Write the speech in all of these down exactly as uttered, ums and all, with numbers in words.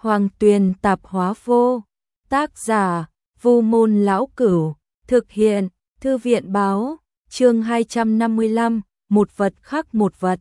Hoàng Tuyền Tạp Hóa Vô. Tác giả: Vu Môn Lão Cửu. Thực hiện: Thư viện Báo. Chương hai trăm năm mươi lăm, một vật khác một vật.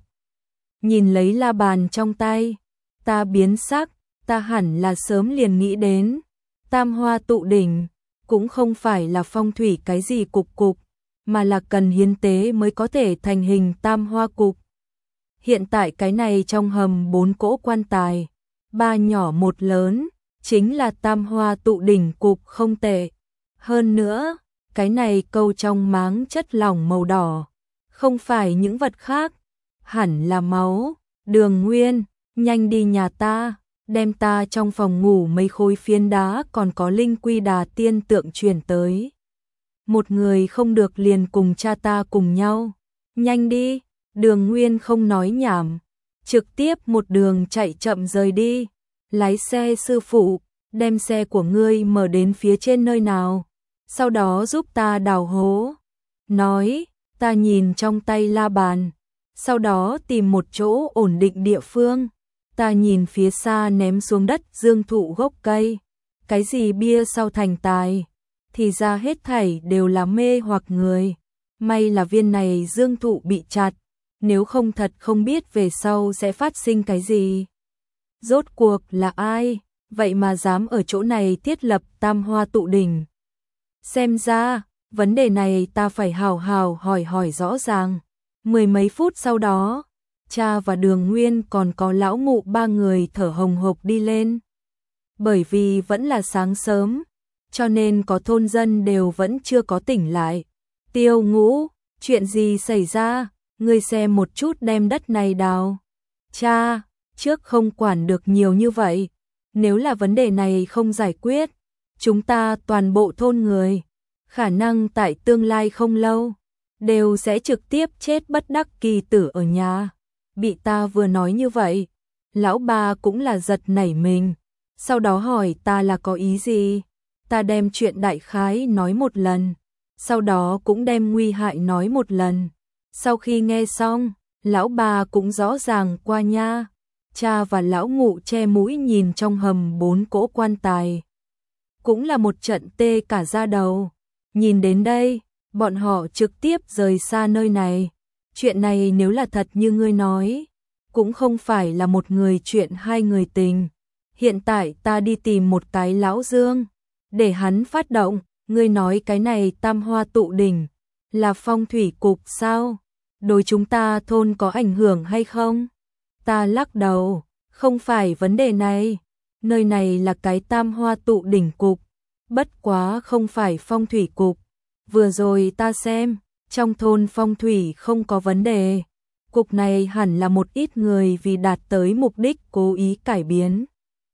Nhìn lấy la bàn trong tay, ta biến sắc, ta hẳn là sớm liền nghĩ đến. Tam hoa tụ đỉnh, cũng không phải là phong thủy cái gì cục cục, mà là cần hiến tế mới có thể thành hình tam hoa cục. Hiện tại cái này trong hầm bốn cỗ quan tài, ba nhỏ một lớn, chính là tam hoa tụ đỉnh cục không tệ. Hơn nữa, cái này câu trong máng chất lỏng màu đỏ, không phải những vật khác, hẳn là máu. Đường Nguyên, nhanh đi nhà ta, đem ta trong phòng ngủ mấy khối phiến đá còn có linh quy đà tiên tượng truyền tới. Một người không được liền cùng cha ta cùng nhau. Nhanh đi. Đường Nguyên không nói nhảm, trực tiếp một đường chạy chậm rời đi. Lái xe sư phụ, đem xe của ngươi mở đến phía trên nơi nào, sau đó giúp ta đào hố. Nói, ta nhìn trong tay la bàn, sau đó tìm một chỗ ổn định địa phương. Ta nhìn phía xa ném xuống đất dương thụ gốc cây. Cái gì bia sau thành tài, thì ra hết thảy đều là mê hoặc người. May là viên này dương thụ bị chặt, nếu không thật không biết về sau sẽ phát sinh cái gì. Rốt cuộc là ai, vậy mà dám ở chỗ này thiết lập tam hoa tụ đỉnh? Xem ra, vấn đề này ta phải hào hào hỏi hỏi rõ ràng. Mười mấy phút sau đó, cha và Đường Nguyên còn có lão mụ ba người thở hồng hộc đi lên. Bởi vì vẫn là sáng sớm, cho nên có thôn dân đều vẫn chưa có tỉnh lại. Tiêu Ngũ, chuyện gì xảy ra? Ngươi xem một chút đem đất này đào. Cha, trước không quản được nhiều như vậy. Nếu là vấn đề này không giải quyết, chúng ta toàn bộ thôn người, khả năng tại tương lai không lâu, đều sẽ trực tiếp chết bất đắc kỳ tử ở nhà. Bị ta vừa nói như vậy, lão ba cũng là giật nảy mình. Sau đó hỏi ta là có ý gì. Ta đem chuyện đại khái nói một lần, sau đó cũng đem nguy hại nói một lần. Sau khi nghe xong, lão bà cũng rõ ràng qua nha. Cha và lão ngụ che mũi nhìn trong hầm bốn cỗ quan tài, cũng là một trận tê cả da đầu. Nhìn đến đây, bọn họ trực tiếp rời xa nơi này. Chuyện này nếu là thật như ngươi nói, cũng không phải là một người chuyện hai người tình. Hiện tại ta đi tìm một cái lão Dương, để hắn phát động. Ngươi nói cái này tam hoa tụ đỉnh là phong thủy cục sao? Đối chúng ta thôn có ảnh hưởng hay không? Ta lắc đầu, không phải vấn đề này. Nơi này là cái tam hoa tụ đỉnh cục, bất quá không phải phong thủy cục. Vừa rồi ta xem, trong thôn phong thủy không có vấn đề. Cục này hẳn là một ít người vì đạt tới mục đích cố ý cải biến.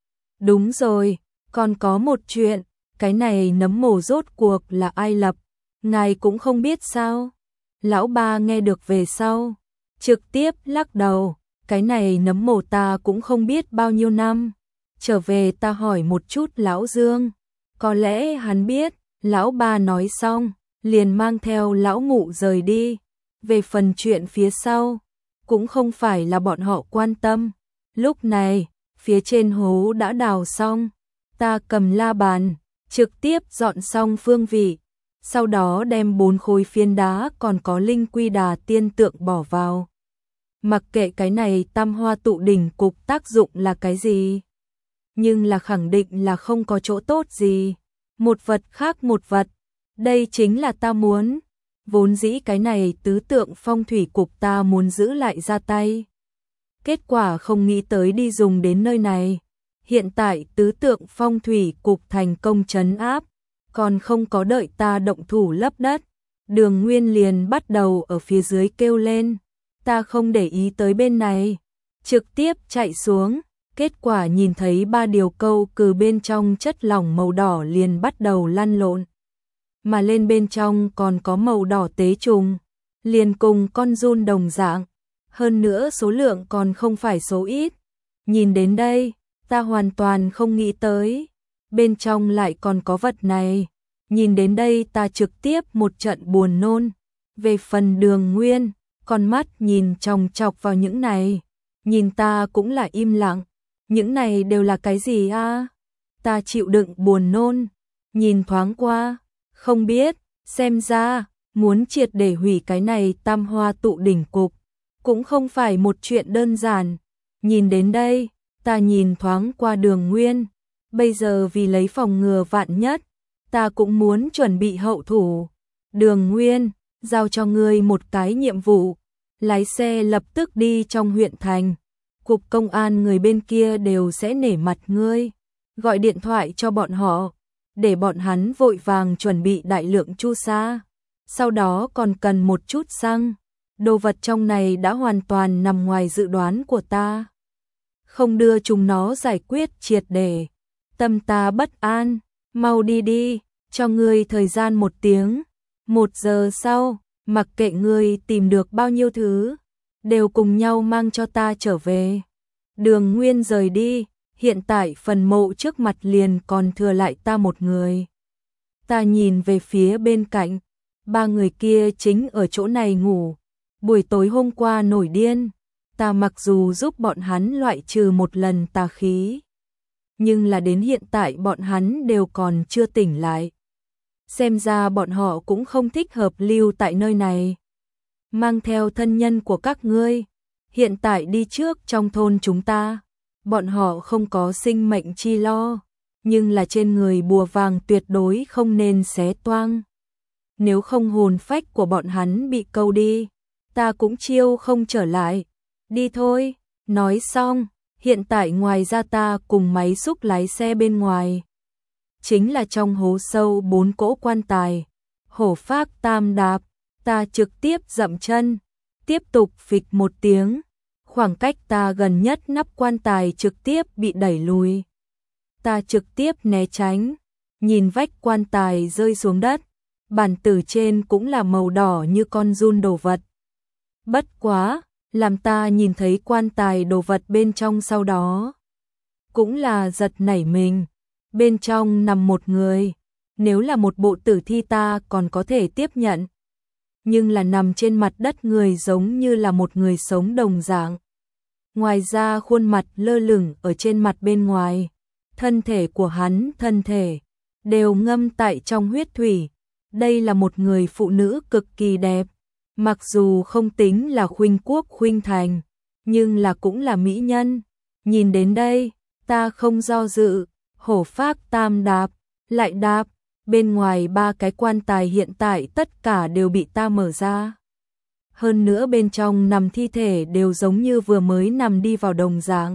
Đúng rồi, còn có một chuyện, cái này nấm mồ rốt cuộc là ai lập, ngài cũng không biết sao? Lão ba nghe được về sau, trực tiếp lắc đầu, cái này nấm mồ ta cũng không biết bao nhiêu năm. Trở về ta hỏi một chút lão Dương, có lẽ hắn biết. Lão ba nói xong, liền mang theo lão ngụ rời đi. Về phần chuyện phía sau, cũng không phải là bọn họ quan tâm. Lúc này, phía trên hố đã đào xong, ta cầm la bàn, trực tiếp dọn xong phương vị. Sau đó đem bốn khối phiến đá còn có linh quy đà tiên tượng bỏ vào. Mặc kệ cái này tam hoa tụ đỉnh cục tác dụng là cái gì, nhưng là khẳng định là không có chỗ tốt gì. Một vật khác một vật, đây chính là ta muốn. Vốn dĩ cái này tứ tượng phong thủy cục ta muốn giữ lại ra tay, kết quả không nghĩ tới đi dùng đến nơi này. Hiện tại tứ tượng phong thủy cục thành công trấn áp, còn không có đợi ta động thủ lấp đất, Đường Nguyên liền bắt đầu ở phía dưới kêu lên. Ta không để ý tới bên này, trực tiếp chạy xuống. Kết quả nhìn thấy ba điều câu cừ bên trong chất lỏng màu đỏ liền bắt đầu lăn lộn. Mà lên bên trong còn có màu đỏ tế trùng, liền cùng con giun đồng dạng. Hơn nữa số lượng còn không phải số ít. Nhìn đến đây, ta hoàn toàn không nghĩ tới bên trong lại còn có vật này. Nhìn đến đây ta trực tiếp một trận buồn nôn. Về phần Đường Nguyên, con mắt nhìn chòng chọc vào những này, nhìn ta cũng là im lặng. những này đều là cái gì a? Ta chịu đựng buồn nôn, nhìn thoáng qua, không biết, xem ra, muốn triệt để hủy cái này tam hoa tụ đỉnh cục, cũng không phải một chuyện đơn giản. Nhìn đến đây, ta nhìn thoáng qua Đường Nguyên, bây giờ vì lấy phòng ngừa vạn nhất, ta cũng muốn chuẩn bị hậu thủ. Đường Nguyên, giao cho ngươi một cái nhiệm vụ, lái xe lập tức đi trong huyện thành, cục công an người bên kia đều sẽ nể mặt ngươi, gọi điện thoại cho bọn họ, để bọn hắn vội vàng chuẩn bị đại lượng chu sa, sau đó còn cần một chút xăng, đồ vật trong này đã hoàn toàn nằm ngoài dự đoán của ta. Không đưa chúng nó giải quyết triệt để, tâm ta bất an, mau đi đi, cho ngươi thời gian một tiếng, một giờ sau, mặc kệ ngươi tìm được bao nhiêu thứ, đều cùng nhau mang cho ta trở về. Đường Nguyên rời đi, hiện tại phần mộ trước mặt liền còn thừa lại ta một người. Ta nhìn về phía bên cạnh, ba người kia chính ở chỗ này ngủ, buổi tối hôm qua nổi điên, ta mặc dù giúp bọn hắn loại trừ một lần tà khí, nhưng là đến hiện tại bọn hắn đều còn chưa tỉnh lại. Xem ra bọn họ cũng không thích hợp lưu tại nơi này. Mang theo thân nhân của các ngươi, hiện tại đi trước trong thôn chúng ta. Bọn họ không có sinh mệnh chi lo, nhưng là trên người bùa vàng tuyệt đối không nên xé toang. Nếu không hồn phách của bọn hắn bị câu đi, ta cũng chiêu không trở lại. Đi thôi, nói xong, hiện tại ngoài ra ta cùng máy xúc lái xe bên ngoài. Chính là trong hố sâu bốn cỗ quan tài, hổ phác tam đạp, ta trực tiếp dậm chân, tiếp tục phịch một tiếng, khoảng cách ta gần nhất nắp quan tài trực tiếp bị đẩy lùi. Ta trực tiếp né tránh, nhìn vách quan tài rơi xuống đất, bản tử trên cũng là màu đỏ như con giun đồ vật. Bất quá, làm ta nhìn thấy quan tài đồ vật bên trong sau đó, cũng là giật nảy mình. Bên trong nằm một người, nếu là một bộ tử thi ta còn có thể tiếp nhận. Nhưng là nằm trên mặt đất người giống như là một người sống đồng dạng. Ngoài ra khuôn mặt lơ lửng ở trên mặt bên ngoài, thân thể của hắn, thân thể, đều ngâm tại trong huyết thủy. Đây là một người phụ nữ cực kỳ đẹp, mặc dù không tính là khuynh quốc khuynh thành, nhưng là cũng là mỹ nhân. Nhìn đến đây, ta không do dự. Hổ phác tam đạp, lại đạp, bên ngoài ba cái quan tài hiện tại tất cả đều bị ta mở ra. Hơn nữa bên trong nằm thi thể đều giống như vừa mới nằm đi vào đồng dạng.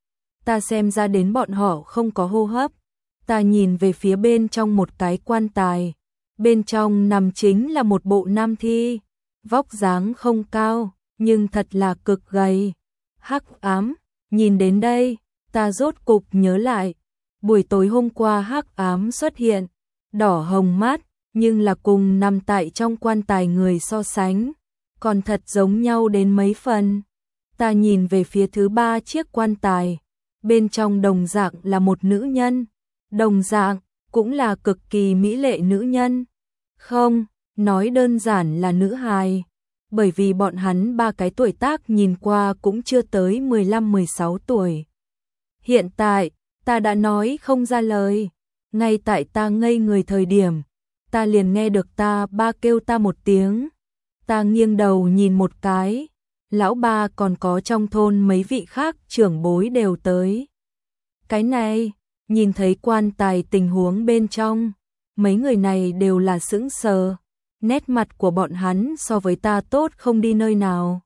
Ta xem ra đến bọn họ không có hô hấp. Ta nhìn về phía bên trong một cái quan tài. Bên trong nằm chính là một bộ nam thi. Vóc dáng không cao, nhưng thật là cực gầy. Hắc ám, nhìn đến đây, ta rốt cục nhớ lại. Buổi tối hôm qua hắc ám xuất hiện, đỏ hồng mắt, nhưng là cùng nằm tại trong quan tài người so sánh, còn thật giống nhau đến mấy phần. Ta nhìn về phía thứ ba chiếc quan tài, bên trong đồng dạng là một nữ nhân, đồng dạng cũng là cực kỳ mỹ lệ nữ nhân. Không, nói đơn giản là nữ hài, bởi vì bọn hắn ba cái tuổi tác nhìn qua cũng chưa tới mười lăm mười sáu tuổi. Hiện tại, ta đã nói không ra lời, ngay tại ta ngây người thời điểm, ta liền nghe được ta ba kêu ta một tiếng. Ta nghiêng đầu nhìn một cái, lão ba còn có trong thôn mấy vị khác trưởng bối đều tới. Cái này, nhìn thấy quan tài tình huống bên trong, mấy người này đều là sững sờ, nét mặt của bọn hắn so với ta tốt không đi nơi nào.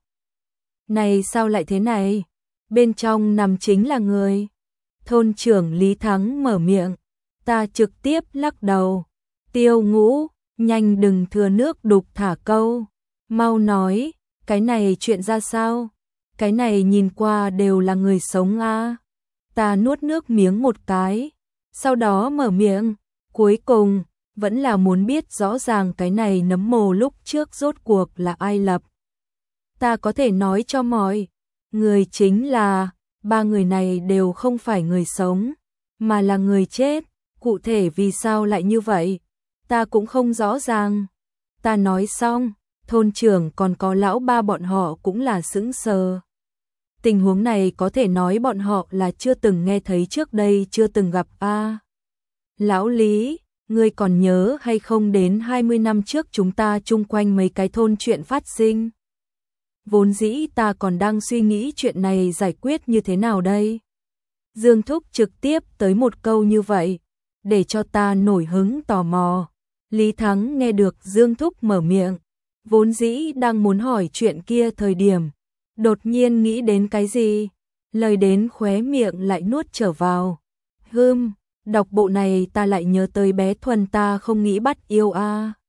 Này sao lại thế này? Bên trong nằm chính là người. Thôn trưởng Lý Thắng mở miệng, ta trực tiếp lắc đầu. Tiêu Ngũ, nhanh đừng thừa nước đục thả câu, mau nói, cái này chuyện ra sao? Cái này nhìn qua đều là người sống a. Ta nuốt nước miếng một cái, sau đó mở miệng, cuối cùng, vẫn là muốn biết rõ ràng cái này nấm mồ lúc trước rốt cuộc là ai lập. Ta có thể nói cho mọi người chính là, ba người này đều không phải người sống, mà là người chết. Cụ thể vì sao lại như vậy, ta cũng không rõ ràng. Ta nói xong, thôn trưởng còn có lão ba bọn họ cũng là sững sờ. Tình huống này có thể nói bọn họ là chưa từng nghe thấy trước đây, chưa từng gặp a. À, lão Lý, ngươi còn nhớ hay không đến hai mươi năm trước chúng ta chung quanh mấy cái thôn chuyện phát sinh? Vốn dĩ ta còn đang suy nghĩ chuyện này giải quyết như thế nào đây. Dương Thúc trực tiếp tới một câu như vậy, để cho ta nổi hứng tò mò. Lý Thắng nghe được Dương Thúc mở miệng, vốn dĩ đang muốn hỏi chuyện kia thời điểm, đột nhiên nghĩ đến cái gì, lời đến khóe miệng lại nuốt trở vào. Hừm, đọc bộ này ta lại nhớ tới bé Thuần ta không nghĩ bắt yêu a. À.